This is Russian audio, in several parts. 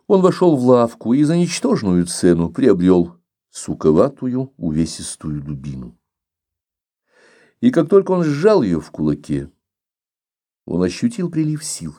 Он вошел в лавку и за ничтожную цену приобрел суковатую увесистую дубину. И как только он сжал ее в кулаке, он ощутил прилив сил.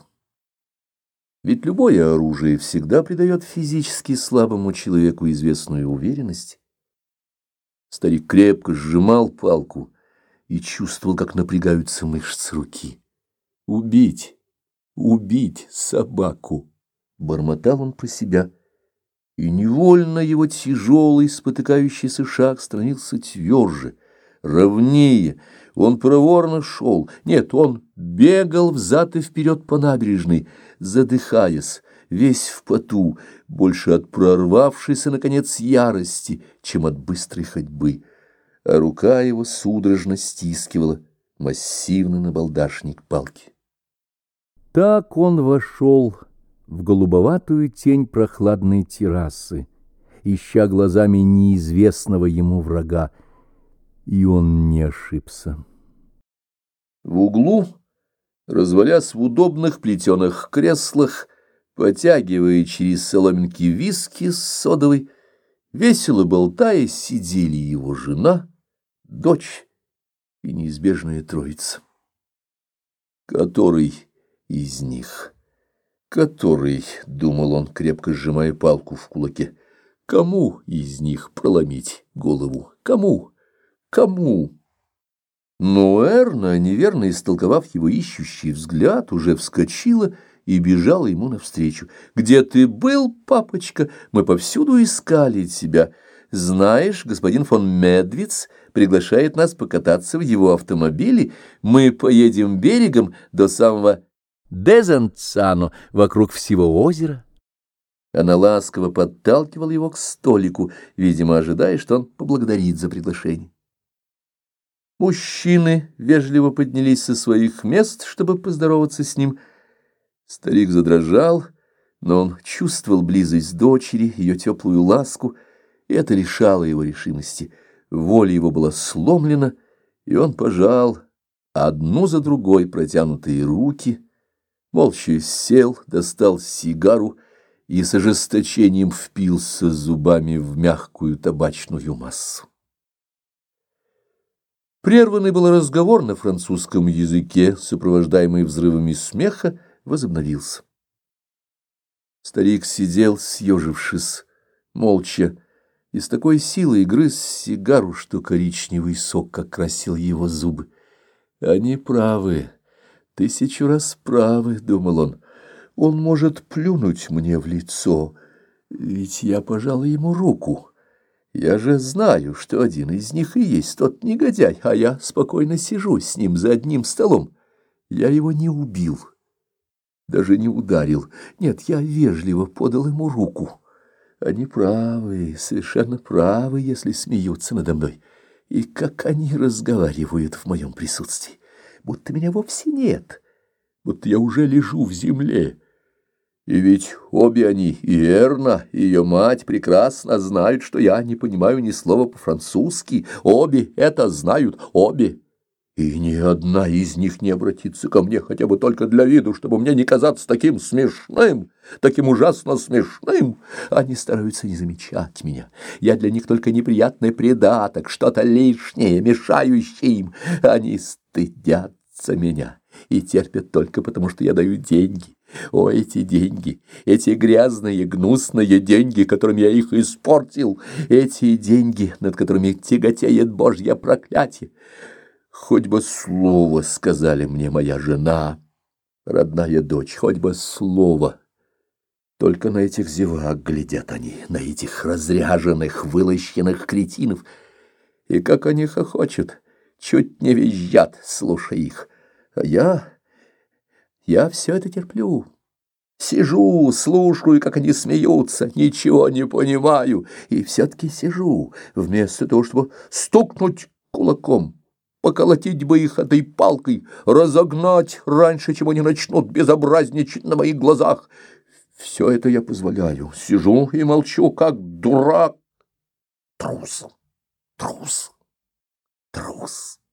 Ведь любое оружие всегда придает физически слабому человеку известную уверенность. Старик крепко сжимал палку и чувствовал, как напрягаются мышцы руки. «Убить! Убить собаку!» — бормотал он про себя. И невольно его тяжелый, спотыкающийся шаг становился тверже, ровнее. Он проворно шел. Нет, он бегал взад и вперед по набережной, задыхаясь, весь в поту, больше от прорвавшейся, наконец, ярости, чем от быстрой ходьбы. А рука его судорожно стискивала массивный набалдашник палки. Так он вошел в голубоватую тень прохладной террасы, ища глазами неизвестного ему врага, и он не ошибся. В углу, развалясь в удобных плетеных креслах, потягивая через соломинки виски с содовой, весело болтая, сидели его жена, дочь и неизбежная троица. Который из них? Который, — думал он, крепко сжимая палку в кулаке, — кому из них проломить голову? Кому? Кому? Но Эрна, неверно истолковав его ищущий взгляд, уже вскочила и бежала ему навстречу. «Где ты был, папочка? Мы повсюду искали тебя. Знаешь, господин фон Медвиц приглашает нас покататься в его автомобиле. Мы поедем берегом до самого Дезенцано, вокруг всего озера». Она ласково подталкивала его к столику, видимо, ожидая, что он поблагодарит за приглашение. Мужчины вежливо поднялись со своих мест, чтобы поздороваться с ним. Старик задрожал, но он чувствовал близость дочери, ее теплую ласку, и это лишало его решимости. Воля его была сломлена, и он пожал одну за другой протянутые руки, молча сел, достал сигару и с ожесточением впился зубами в мягкую табачную массу. Прерванный был разговор на французском языке, сопровождаемый взрывами смеха, возобновился. Старик сидел, съежившись, молча, и с такой силой грыз сигару, что коричневый сок окрасил его зубы. «Они правы, 1000 раз правы», — думал он. «Он может плюнуть мне в лицо, ведь я пожал ему руку. Я же знаю, что один из них и есть тот негодяй, а я спокойно сижу с ним за одним столом. Я его не убил, даже не ударил. Нет, я вежливо подал ему руку. Они правы, совершенно правы, если смеются надо мной. И как они разговаривают в моем присутствии, будто меня вовсе нет, будто я уже лежу в земле. И ведь обе они, и Эрна, и ее мать, прекрасно знают, что я не понимаю ни слова по-французски. Обе это знают, обе. И ни одна из них не обратится ко мне хотя бы только для виду, чтобы мне не казаться таким смешным, таким ужасно смешным. Они стараются не замечать меня. Я для них только неприятный придаток, что-то лишнее, мешающее им. Они стыдятся меня и терпят только потому, что я даю деньги. О, эти деньги, эти грязные, гнусные деньги, которыми я их испортил, эти деньги, над которыми тяготеет Божье проклятие. Хоть бы слово сказали мне моя жена, родная дочь, хоть бы слово. Только на этих зевак глядят они, на этих разряженных, вылощенных кретинов. И как они хохочут, чуть не визжат, слушая их. А я все это терплю. Сижу, слушаю, как они смеются, ничего не понимаю, и все-таки сижу, вместо того, чтобы стукнуть кулаком, поколотить бы их этой палкой, разогнать раньше, чем они начнут безобразничать на моих глазах. Все это я позволяю, сижу и молчу, как дурак. Трус, трус, трус.